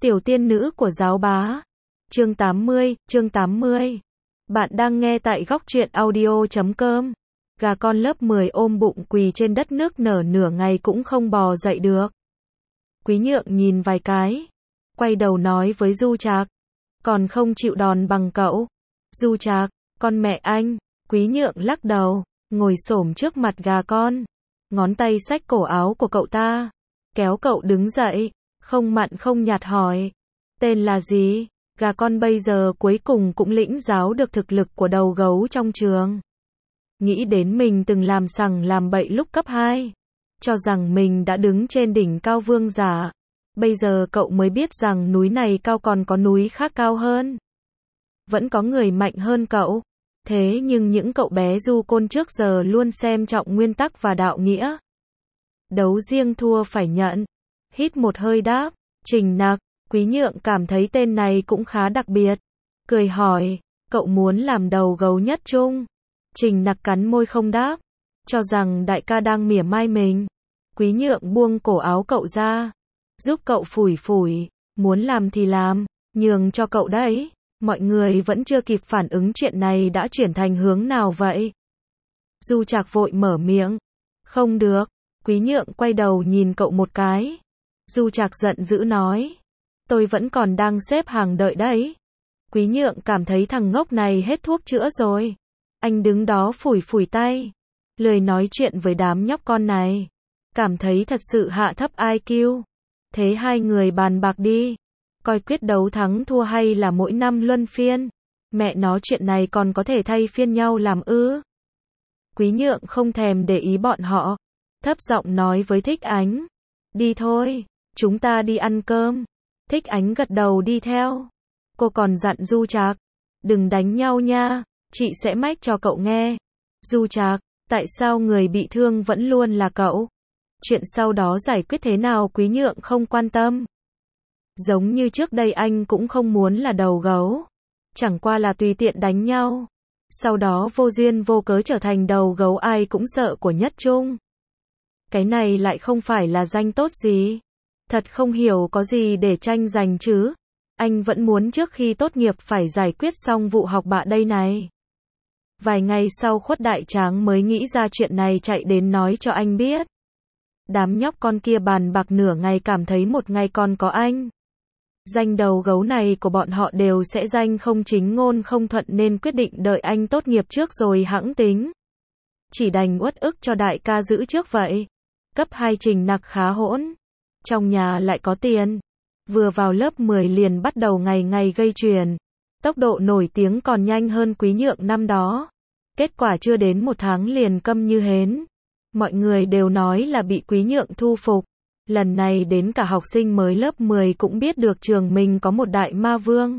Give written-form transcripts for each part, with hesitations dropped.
Tiểu tiên nữ của giáo bá. Chương 80. Bạn đang nghe tại góc truyện audio.com. Gà con lớp 10 ôm bụng quỳ trên đất nước nở nửa ngày cũng không bò dậy được. Quý Nhượng nhìn vài cái, quay đầu nói với Du Trạc, còn không chịu đòn bằng cậu. Du Trạc, con mẹ anh. Quý Nhượng lắc đầu, ngồi xổm trước mặt gà con, ngón tay xách cổ áo của cậu ta, kéo cậu đứng dậy, không mặn không nhạt hỏi, tên là gì? Gà con bây giờ cuối cùng cũng lĩnh giáo được thực lực của đầu gấu trong trường. Nghĩ đến mình từng làm sằng làm bậy lúc cấp 2, cho rằng mình đã đứng trên đỉnh cao vương giả. Bây giờ cậu mới biết rằng núi này cao còn có núi khác cao hơn. Vẫn có người mạnh hơn cậu. Thế nhưng những cậu bé du côn trước giờ luôn xem trọng nguyên tắc và đạo nghĩa. Đấu riêng thua phải nhận. Hít một hơi đáp, Trình Nặc. Quý Nhượng cảm thấy tên này cũng khá đặc biệt. Cười hỏi, cậu muốn làm đầu gấu nhất trung? Trình Nặc cắn môi không đáp, cho rằng đại ca đang mỉa mai mình. Quý Nhượng buông cổ áo cậu ra, giúp cậu phủi phủi, muốn làm thì làm, nhường cho cậu đấy. Mọi người vẫn chưa kịp phản ứng chuyện này đã chuyển thành hướng nào vậy? Du Trạc vội mở miệng. Không được. Quý Nhượng quay đầu nhìn cậu một cái. Du Trạc giận dữ nói. Tôi vẫn còn đang xếp hàng đợi đấy. Quý Nhượng cảm thấy thằng ngốc này hết thuốc chữa rồi. Anh đứng đó phủi phủi tay, lười nói chuyện với đám nhóc con này. Cảm thấy thật sự hạ thấp IQ. Thế hai người bàn bạc đi. Coi quyết đấu thắng thua hay là mỗi năm luân phiên. Mẹ nó chuyện này còn có thể thay phiên nhau làm ư? Quý Nhượng không thèm để ý bọn họ, thấp giọng nói với Thích Ánh. Đi thôi, chúng ta đi ăn cơm. Thích Ánh gật đầu đi theo. Cô còn dặn Du Trạc, đừng đánh nhau nha, chị sẽ mách cho cậu nghe. Du Trạc, tại sao người bị thương vẫn luôn là cậu? Chuyện sau đó giải quyết thế nào Quý Nhượng không quan tâm. Giống như trước đây anh cũng không muốn là đầu gấu. Chẳng qua là tùy tiện đánh nhau. Sau đó vô duyên vô cớ trở thành đầu gấu ai cũng sợ của nhất trung. Cái này lại không phải là danh tốt gì. Thật không hiểu có gì để tranh giành chứ. Anh vẫn muốn trước khi tốt nghiệp phải giải quyết xong vụ học bạ đây này. Vài ngày sau Khuất Đại Tráng mới nghĩ ra chuyện này chạy đến nói cho anh biết. Đám nhóc con kia bàn bạc nửa ngày cảm thấy một ngày còn có anh. Danh đầu gấu này của bọn họ đều sẽ danh không chính ngôn không thuận nên quyết định đợi anh tốt nghiệp trước rồi hẵng tính. Chỉ đành uất ức cho đại ca giữ trước vậy. Cấp 2 Trình Nặc khá hỗn. Trong nhà lại có tiền. Vừa vào lớp 10 liền bắt đầu ngày ngày gây chuyện. Tốc độ nổi tiếng còn nhanh hơn Quý Nhượng năm đó. Kết quả chưa đến một tháng liền câm như hến. Mọi người đều nói là bị Quý Nhượng thu phục. Lần này đến cả học sinh mới lớp 10 cũng biết được trường mình có một đại ma vương.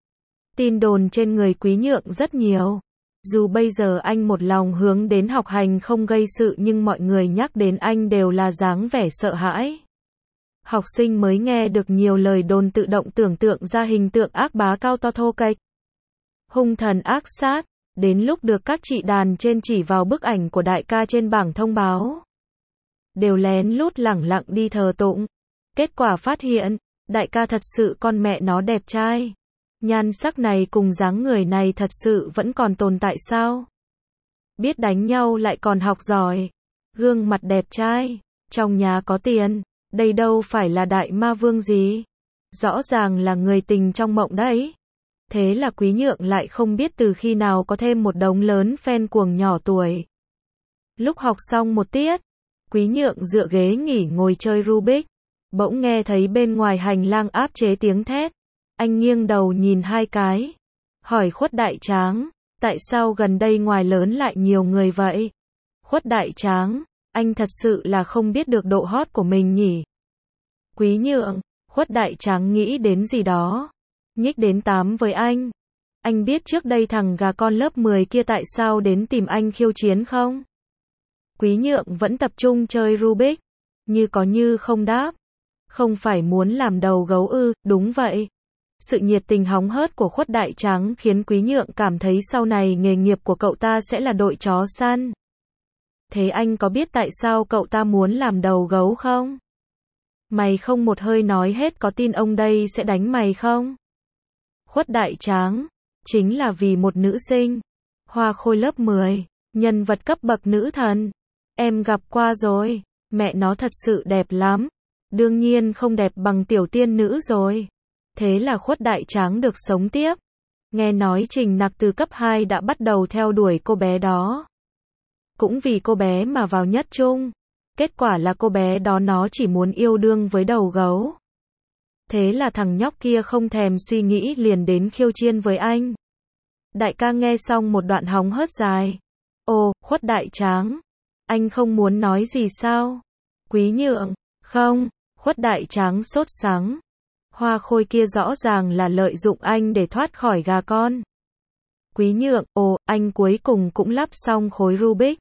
Tin đồn trên người Quý Nhượng rất nhiều. Dù bây giờ anh một lòng hướng đến học hành không gây sự nhưng mọi người nhắc đến anh đều là dáng vẻ sợ hãi. Học sinh mới nghe được nhiều lời đồn tự động tưởng tượng ra hình tượng ác bá cao to thô kệch. Hung thần ác sát, đến lúc được các chị đàn trên chỉ vào bức ảnh của đại ca trên bảng thông báo. Đều lén lút lẳng lặng đi thờ tụng. Kết quả phát hiện, đại ca thật sự con mẹ nó đẹp trai. Nhan sắc này cùng dáng người này thật sự vẫn còn tồn tại sao? Biết đánh nhau lại còn học giỏi. Gương mặt đẹp trai. Trong nhà có tiền. Đây đâu phải là đại ma vương gì. Rõ ràng là người tình trong mộng đấy. Thế là Quý Nhượng lại không biết từ khi nào có thêm một đống lớn fan cuồng nhỏ tuổi. Lúc học xong một tiết, Quý Nhượng dựa ghế nghỉ ngồi chơi Rubik. Bỗng nghe thấy bên ngoài hành lang áp chế tiếng thét. Anh nghiêng đầu nhìn hai cái. Hỏi Khuất Đại Tráng, tại sao gần đây ngoài lớn lại nhiều người vậy? Khuất Đại Tráng, anh thật sự là không biết được độ hot của mình nhỉ? Quý Nhượng, Khuất Đại Tráng nghĩ đến gì đó. Nhích đến tám với anh. Anh biết trước đây thằng gà con lớp 10 kia tại sao đến tìm anh khiêu chiến không? Quý Nhượng vẫn tập trung chơi Rubik. Như có như không đáp. Không phải muốn làm đầu gấu ư? Đúng vậy. Sự nhiệt tình hóng hớt của Khuất Đại Tráng khiến Quý Nhượng cảm thấy sau này nghề nghiệp của cậu ta sẽ là đội chó săn. Thế anh có biết tại sao cậu ta muốn làm đầu gấu không? Mày không một hơi nói hết có tin ông đây sẽ đánh mày không? Khuất Đại Tráng, chính là vì một nữ sinh. Hoa Khôi lớp 10, nhân vật cấp bậc nữ thần. Em gặp qua rồi, mẹ nó thật sự đẹp lắm. Đương nhiên không đẹp bằng tiểu tiên nữ rồi. Thế là Khuất Đại Tráng được sống tiếp. Nghe nói Trình Nặc từ cấp 2 đã bắt đầu theo đuổi cô bé đó. Cũng vì cô bé mà vào nhất trung. Kết quả là cô bé đó nó chỉ muốn yêu đương với đầu gấu. Thế là thằng nhóc kia không thèm suy nghĩ liền đến khiêu chiên với anh. Đại ca nghe xong một đoạn hóng hớt dài. Ồ, Khuất Đại Tráng, anh không muốn nói gì sao? Quý Nhượng, không, Khuất Đại Tráng sốt sắng. Hoa Khôi kia rõ ràng là lợi dụng anh để thoát khỏi gà con. Quý Nhượng, ồ, anh cuối cùng cũng lắp xong khối Rubik.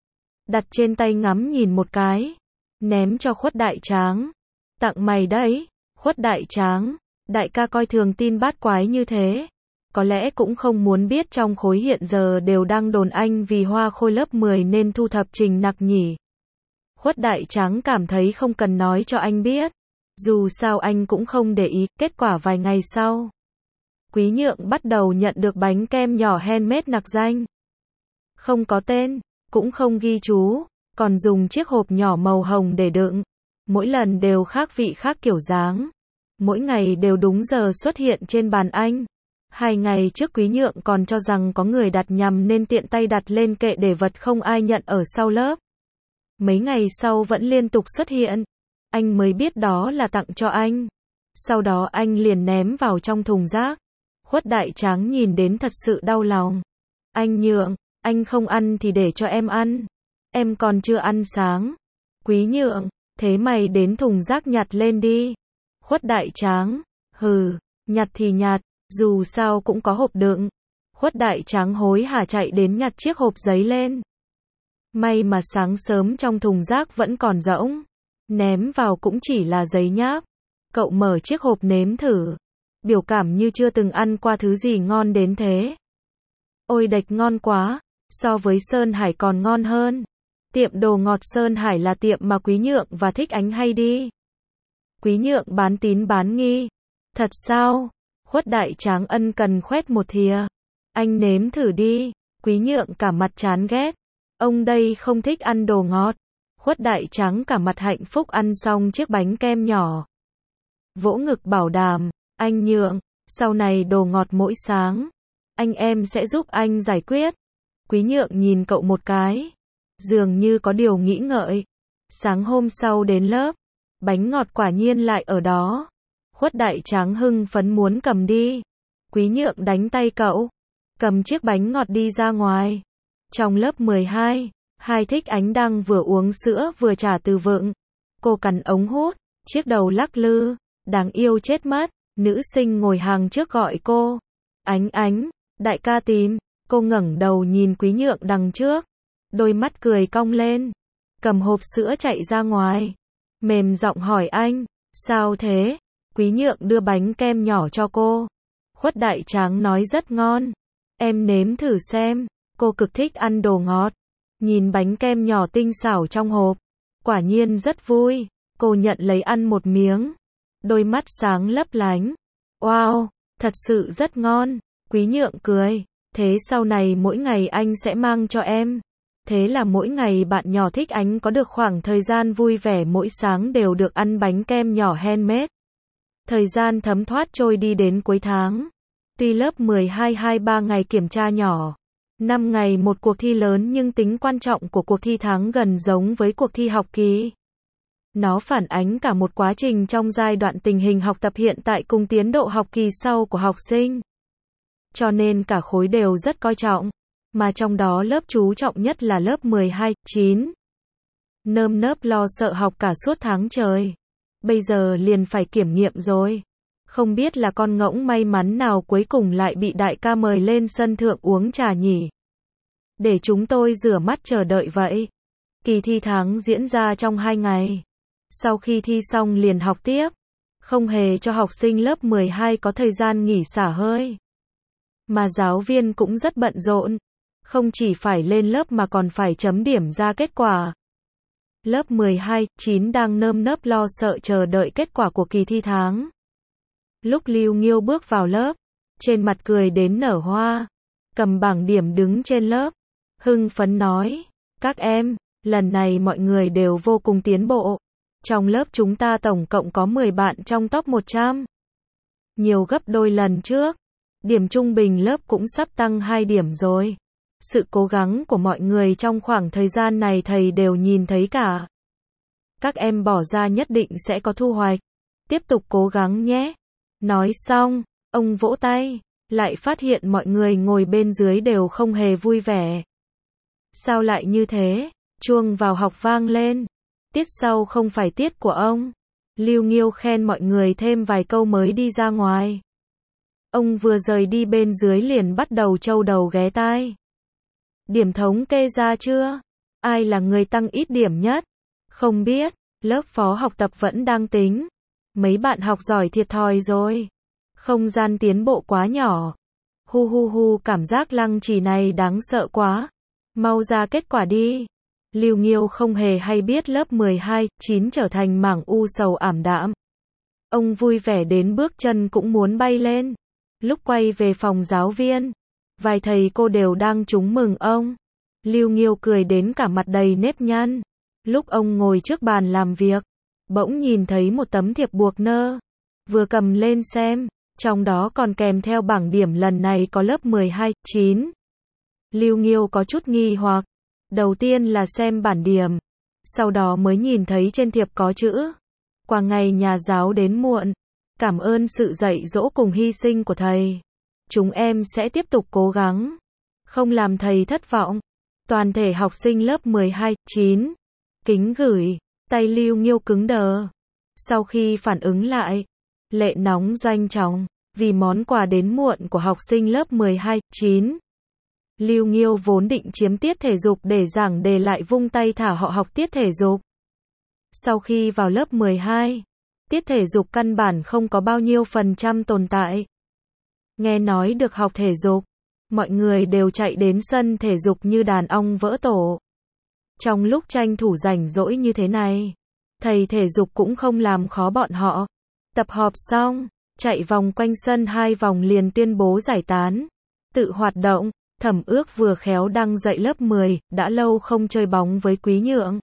Đặt trên tay ngắm nhìn một cái. Ném cho Khuất Đại Tráng. Tặng mày đấy, Khuất Đại Tráng. Đại ca coi thường tin bát quái như thế. Có lẽ cũng không muốn biết trong khối hiện giờ đều đang đồn anh vì Hoa Khôi lớp 10 nên thu thập Trình Nặc nhỉ. Khuất Đại Tráng cảm thấy không cần nói cho anh biết. Dù sao anh cũng không để ý. Kết quả vài ngày sau, Quý Nhượng bắt đầu nhận được bánh kem nhỏ handmade nặc danh. Không có tên, cũng không ghi chú, còn dùng chiếc hộp nhỏ màu hồng để đựng. Mỗi lần đều khác vị khác kiểu dáng. Mỗi ngày đều đúng giờ xuất hiện trên bàn anh. 2 ngày trước Quý Nhượng còn cho rằng có người đặt nhầm nên tiện tay đặt lên kệ để vật không ai nhận ở sau lớp. Mấy ngày sau vẫn liên tục xuất hiện. Anh mới biết đó là tặng cho anh. Sau đó anh liền ném vào trong thùng rác. Khuất Đại Tráng nhìn đến thật sự đau lòng. Anh Nhượng, anh không ăn thì để cho em ăn. Em còn chưa ăn sáng. Quý Nhượng, thế mày đến thùng rác nhặt lên đi. Khuất Đại Tráng, hừ, nhặt thì nhặt, dù sao cũng có hộp đựng. Khuất Đại Tráng hối hả chạy đến nhặt chiếc hộp giấy lên. May mà sáng sớm trong thùng rác vẫn còn rỗng. Ném vào cũng chỉ là giấy nháp. Cậu mở chiếc hộp nếm thử. Biểu cảm như chưa từng ăn qua thứ gì ngon đến thế. Ôi đệch ngon quá, so với Sơn Hải còn ngon hơn. Tiệm đồ ngọt Sơn Hải là tiệm mà Quý Nhượng và Thích Ánh hay đi. Quý Nhượng bán tín bán nghi. Thật sao? Khuất Đại Tráng ân cần khoét một thìa. Anh nếm thử đi. Quý Nhượng cả mặt chán ghét. Ông đây không thích ăn đồ ngọt. Khuất Đại Tráng cả mặt hạnh phúc ăn xong chiếc bánh kem nhỏ. Vỗ ngực bảo đảm, anh Nhượng, sau này đồ ngọt mỗi sáng. Anh em sẽ giúp anh giải quyết. Quý Nhượng nhìn cậu một cái. Dường như có điều nghĩ ngợi. Sáng hôm sau đến lớp. Bánh ngọt quả nhiên lại ở đó. Khuất Đại Tráng hưng phấn muốn cầm đi. Quý Nhượng đánh tay cậu. Cầm chiếc bánh ngọt đi ra ngoài. Trong lớp 12, hai Thích Ánh đang vừa uống sữa vừa trả từ vựng. Cô cắn ống hút, chiếc đầu lắc lư. Đáng yêu chết mất. Nữ sinh ngồi hàng trước gọi cô. Ánh Ánh, đại ca tìm. Cô ngẩng đầu nhìn Quý Nhượng đằng trước. Đôi mắt cười cong lên. Cầm hộp sữa chạy ra ngoài. Mềm giọng hỏi anh. Sao thế? Quý Nhượng đưa bánh kem nhỏ cho cô. Khuất Đại Tráng nói rất ngon. Em nếm thử xem. Cô cực thích ăn đồ ngọt. Nhìn bánh kem nhỏ tinh xảo trong hộp. Quả nhiên rất vui. Cô nhận lấy ăn một miếng. Đôi mắt sáng lấp lánh. Wow, thật sự rất ngon. Quý Nhượng cười. Thế sau này mỗi ngày anh sẽ mang cho em. Thế là mỗi ngày bạn nhỏ Thích Ánh có được khoảng thời gian vui vẻ mỗi sáng đều được ăn bánh kem nhỏ handmade. Thời gian thấm thoát trôi đi đến cuối tháng. Tuy lớp 12 2-3 ngày kiểm tra nhỏ. 5 ngày một cuộc thi lớn nhưng tính quan trọng của cuộc thi tháng gần giống với cuộc thi học kỳ. Nó phản ánh cả một quá trình trong giai đoạn tình hình học tập hiện tại cùng tiến độ học kỳ sau của học sinh. Cho nên cả khối đều rất coi trọng. Mà trong đó lớp chú trọng nhất là lớp 12, 9. Nơm nớp lo sợ học cả suốt tháng trời. Bây giờ liền phải kiểm nghiệm rồi. Không biết là con ngỗng may mắn nào cuối cùng lại bị đại ca mời lên sân thượng uống trà nhỉ. Để chúng tôi rửa mắt chờ đợi vậy. Kỳ thi tháng diễn ra trong 2 ngày. Sau khi thi xong liền học tiếp. Không hề cho học sinh lớp 12 có thời gian nghỉ xả hơi. Mà giáo viên cũng rất bận rộn. Không chỉ phải lên lớp mà còn phải chấm điểm ra kết quả. Lớp 12, 9 đang nơm nớp lo sợ chờ đợi kết quả của kỳ thi tháng. Lúc Lưu Nghiêu bước vào lớp, trên mặt cười đến nở hoa, cầm bảng điểm đứng trên lớp, hưng phấn nói, các em, lần này mọi người đều vô cùng tiến bộ. Trong lớp chúng ta tổng cộng có 10 bạn trong top 100. Nhiều gấp đôi lần trước. Điểm trung bình lớp cũng sắp tăng 2 điểm rồi. Sự cố gắng của mọi người trong khoảng thời gian này thầy đều nhìn thấy cả. Các em bỏ ra nhất định sẽ có thu hoạch. Tiếp tục cố gắng nhé. Nói xong, ông vỗ tay, lại phát hiện mọi người ngồi bên dưới đều không hề vui vẻ. Sao lại như thế? Chuông vào học vang lên. Tiết sau không phải tiết của ông. Lưu Nghiêu khen mọi người thêm vài câu mới đi ra ngoài. Ông vừa rời đi bên dưới liền bắt đầu trâu đầu ghé tai. Điểm thống kê ra chưa? Ai là người tăng ít điểm nhất? Không biết, lớp phó học tập vẫn đang tính. Mấy bạn học giỏi thiệt thòi rồi. Không gian tiến bộ quá nhỏ. Hu hu hu, cảm giác lăng trì này đáng sợ quá. Mau ra kết quả đi. Lưu Nghiêu không hề hay biết lớp 12, 9 trở thành mảng u sầu ảm đạm. Ông vui vẻ đến bước chân cũng muốn bay lên. Lúc quay về phòng giáo viên, vài thầy cô đều đang trúng mừng ông. Lưu Nghiêu cười đến cả mặt đầy nếp nhăn. Lúc ông ngồi trước bàn làm việc, bỗng nhìn thấy một tấm thiệp buộc nơ. Vừa cầm lên xem, trong đó còn kèm theo bảng điểm lần này có lớp 12, 9. Lưu Nghiêu có chút nghi hoặc. Đầu tiên là xem bản điểm, sau đó mới nhìn thấy trên thiệp có chữ. Qua ngày nhà giáo đến muộn, cảm ơn sự dạy dỗ cùng hy sinh của thầy. Chúng em sẽ tiếp tục cố gắng, không làm thầy thất vọng. Toàn thể học sinh lớp 12, 9. Kính gửi, tay Lưu Nghiêu cứng đờ. Sau khi phản ứng lại, lệ nóng doanh trọng, vì món quà đến muộn của học sinh lớp 12, 9. Lưu Nghiêu vốn định chiếm tiết thể dục để giảng đề lại vung tay thả họ học tiết thể dục. Sau khi vào lớp 12, tiết thể dục căn bản không có bao nhiêu phần trăm tồn tại. Nghe nói được học thể dục, mọi người đều chạy đến sân thể dục như đàn ong vỡ tổ. Trong lúc tranh thủ rảnh rỗi như thế này, thầy thể dục cũng không làm khó bọn họ. Tập họp xong, chạy vòng quanh sân 2 vòng liền tuyên bố giải tán. Tự hoạt động. Thẩm Ước vừa khéo đang dạy lớp 10, đã lâu không chơi bóng với Quý Nhượng.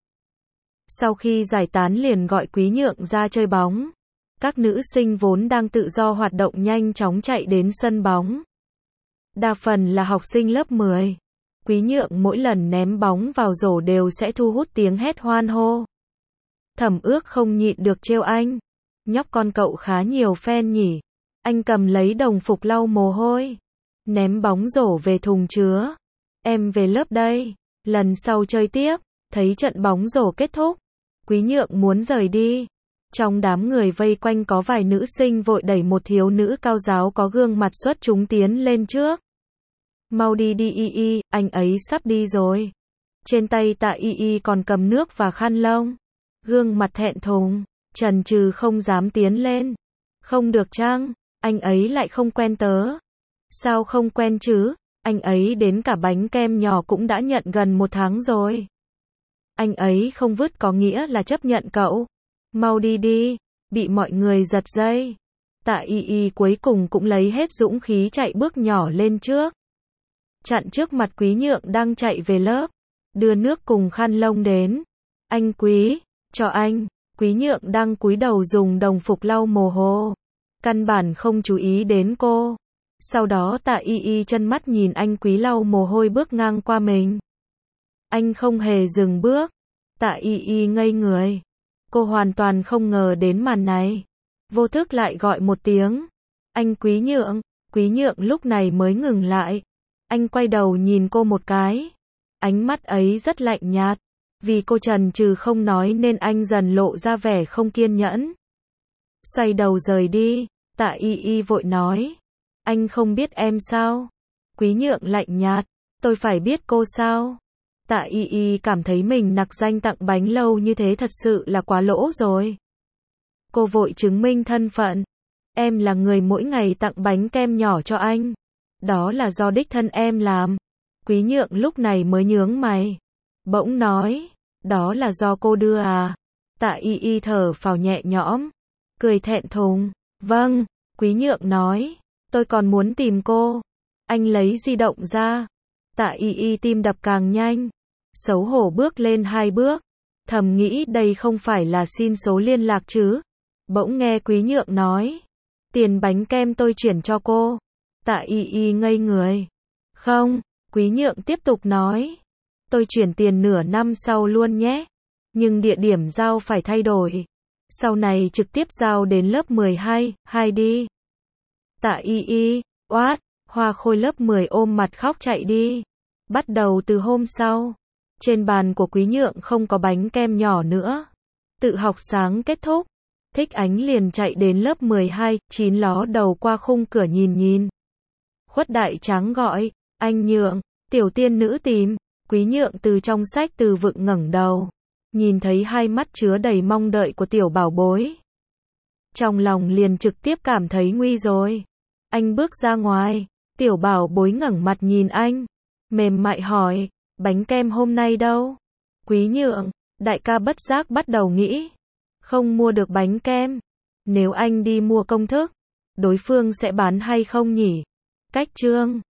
Sau khi giải tán liền gọi Quý Nhượng ra chơi bóng. Các nữ sinh vốn đang tự do hoạt động nhanh chóng chạy đến sân bóng. Đa phần là học sinh lớp 10. Quý Nhượng mỗi lần ném bóng vào rổ đều sẽ thu hút tiếng hét hoan hô. Thẩm Ước không nhịn được trêu anh. Nhóc con cậu khá nhiều fan nhỉ. Anh cầm lấy đồng phục lau mồ hôi. Ném bóng rổ về thùng chứa. Em về lớp đây. Lần sau chơi tiếp. Thấy trận bóng rổ kết thúc, Quý Nhượng muốn rời đi. Trong đám người vây quanh có vài nữ sinh vội đẩy một thiếu nữ cao giáo có gương mặt xuất chúng tiến lên trước. Mau đi đi Y, anh ấy sắp đi rồi. Trên tay Tạ Y còn cầm nước và khăn lông. Gương mặt thẹn thùng, chần chừ không dám tiến lên. Không được chăng, anh ấy lại không quen tớ. Sao không quen chứ, anh ấy đến cả bánh kem nhỏ cũng đã nhận gần 1 tháng rồi. Anh ấy không vứt có nghĩa là chấp nhận cậu. Mau đi đi, bị mọi người giật dây. Tạ Y cuối cùng cũng lấy hết dũng khí chạy bước nhỏ lên trước. Chặn trước mặt Quý Nhượng đang chạy về lớp. Đưa nước cùng khăn lông đến. Anh Quý, cho anh. Quý Nhượng đang cúi đầu dùng đồng phục lau mồ hôi. Căn bản không chú ý đến cô. Sau đó Tạ Y chân mắt nhìn anh Quý lau mồ hôi bước ngang qua mình. Anh không hề dừng bước. Tạ Y ngây người. Cô hoàn toàn không ngờ đến màn này. Vô thức lại gọi một tiếng. Anh Quý Nhượng. Quý Nhượng lúc này mới ngừng lại. Anh quay đầu nhìn cô một cái. Ánh mắt ấy rất lạnh nhạt. Vì cô chần chừ không nói nên anh dần lộ ra vẻ không kiên nhẫn. Xoay đầu rời đi. Tạ Y vội nói. Anh không biết em sao? Quý Nhượng lạnh nhạt. Tôi phải biết cô sao? Tạ Y cảm thấy mình nặc danh tặng bánh lâu như thế thật sự là quá lỗ rồi. Cô vội chứng minh thân phận. Em là người mỗi ngày tặng bánh kem nhỏ cho anh. Đó là do đích thân em làm. Quý Nhượng lúc này mới nhướng mày. Bỗng nói. Đó là do cô đưa à? Tạ Y Y thở phào nhẹ nhõm, cười thẹn thùng. Vâng, Quý Nhượng nói. Tôi còn muốn tìm cô. Anh lấy di động ra. Tạ Y Y tim đập càng nhanh. Xấu hổ bước lên 2 bước. Thầm nghĩ đây không phải là xin số liên lạc chứ. Bỗng nghe Quý Nhượng nói. Tiền bánh kem tôi chuyển cho cô. Tạ Y Y ngây người. Không, Quý Nhượng tiếp tục nói. Tôi chuyển tiền nửa năm sau luôn nhé. Nhưng địa điểm giao phải thay đổi. Sau này trực tiếp giao đến lớp 12, hai đi. Tạ Y Y, oát, Hoa Khôi lớp 10 ôm mặt khóc chạy đi. Bắt đầu từ hôm sau, trên bàn của Quý Nhượng không có bánh kem nhỏ nữa. Tự học sáng kết thúc, Thích Ánh liền chạy đến lớp 12, chín ló đầu qua khung cửa nhìn. Khuất Đại Tráng gọi, anh Nhượng, tiểu tiên nữ tìm. Quý Nhượng từ trong sách từ vựng ngẩng đầu, nhìn thấy hai mắt chứa đầy mong đợi của tiểu bảo bối. Trong lòng liền trực tiếp cảm thấy nguy rồi. Anh bước ra ngoài, tiểu bảo bối ngẩng mặt nhìn anh, mềm mại hỏi, bánh kem hôm nay đâu? Quý Nhượng, đại ca bất giác bắt đầu nghĩ, không mua được bánh kem. Nếu anh đi mua công thức, đối phương sẽ bán hay không nhỉ? Cách chương